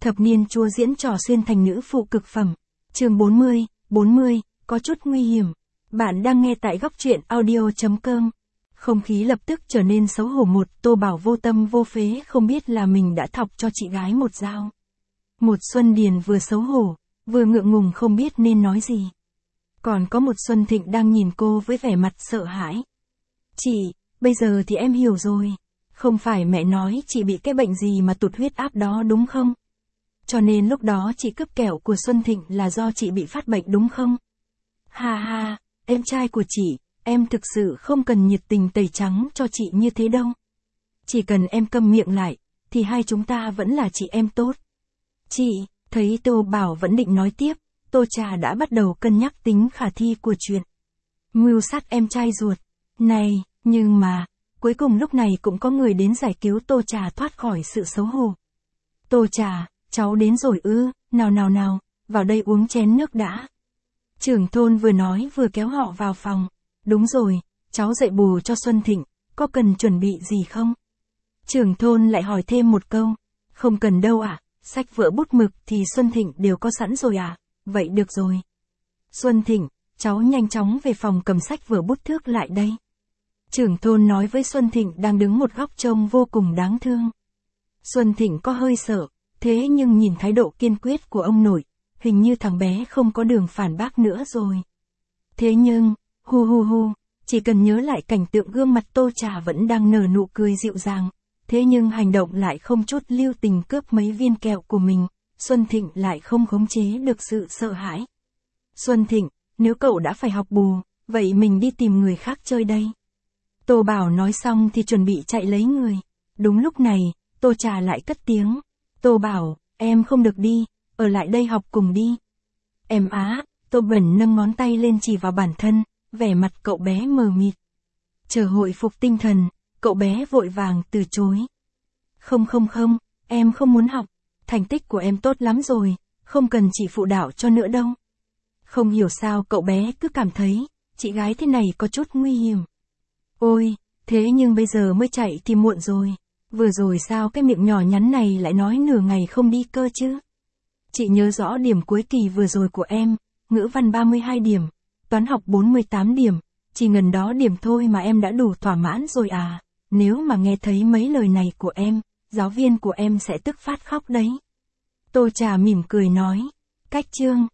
Thập niên chúa diễn trò xuyên thành nữ phụ cực phẩm. Chương 40, có chút nguy hiểm. Bạn đang nghe tại góc truyện audio.com. Không khí lập tức trở nên xấu hổ. Tô Bảo vô tâm vô phế không biết là mình đã thọc cho chị gái một dao. Một Xuân Điền vừa xấu hổ, vừa ngượng ngùng không biết nên nói gì. Còn có một Xuân Thịnh đang nhìn cô với vẻ mặt sợ hãi. Chị, bây giờ thì em hiểu rồi. Không phải mẹ nói chị bị cái bệnh gì mà tụt huyết áp đó đúng không? Cho nên lúc đó chị cướp kẹo của Xuân Thịnh là do chị bị phát bệnh đúng không? Ha ha, em trai của chị, em thực sự không cần nhiệt tình tẩy trắng cho chị như thế đâu. Chỉ cần em câm miệng lại, thì hai chúng ta vẫn là chị em tốt. Chị, thấy Tô Bảo vẫn định nói tiếp, Tô Trà đã bắt đầu cân nhắc tính khả thi của chuyện. Mưu sát em trai ruột. Này, nhưng mà, cuối cùng lúc này cũng có người đến giải cứu Tô Trà thoát khỏi sự xấu hổ. Tô Trà, cháu đến rồi ư, nào, vào đây uống chén nước đã. Trưởng thôn vừa nói vừa kéo họ vào phòng. Đúng rồi, cháu dạy bù cho Xuân Thịnh, có cần chuẩn bị gì không? Trưởng thôn lại hỏi thêm một câu. Không cần đâu ạ, sách vở bút mực thì Xuân Thịnh đều có sẵn rồi à, vậy được rồi. Xuân Thịnh, cháu nhanh chóng về phòng cầm sách vở bút thước lại đây. Trưởng thôn nói với Xuân Thịnh đang đứng một góc trông vô cùng đáng thương. Xuân Thịnh có hơi sợ, thế nhưng nhìn thái độ kiên quyết của ông nội, hình như thằng bé không có đường phản bác nữa rồi. Thế nhưng, chỉ cần nhớ lại cảnh tượng gương mặt Tô Trà vẫn đang nở nụ cười dịu dàng, thế nhưng hành động lại không chút lưu tình cướp mấy viên kẹo của mình, Xuân Thịnh lại không khống chế được sự sợ hãi. Xuân Thịnh, nếu cậu đã phải học bù, vậy mình đi tìm người khác chơi đây. Tô Bảo nói xong thì chuẩn bị chạy lấy người. Đúng lúc này, Tô Trà lại cất tiếng. Tô Bảo, em không được đi, ở lại đây học cùng đi. Em á, Tô Bẩn nâng ngón tay lên chỉ vào bản thân, vẻ mặt cậu bé mờ mịt. Chờ hồi phục tinh thần, cậu bé vội vàng từ chối. Không, em không muốn học, thành tích của em tốt lắm rồi, không cần chị phụ đạo cho nữa đâu. Không hiểu sao cậu bé cứ cảm thấy, chị gái thế này có chút nguy hiểm. Ôi, thế nhưng bây giờ mới chạy thì muộn rồi. Vừa rồi sao cái miệng nhỏ nhắn này lại nói nửa ngày không đi cơ chứ? Chị nhớ rõ điểm cuối kỳ vừa rồi của em, ngữ văn 32 điểm, toán học 48 điểm, chỉ ngần đó điểm thôi mà em đã đủ thỏa mãn rồi à? Nếu mà nghe thấy mấy lời này của em, giáo viên của em sẽ tức phát khóc đấy. Tô Trà mỉm cười nói, cách chương,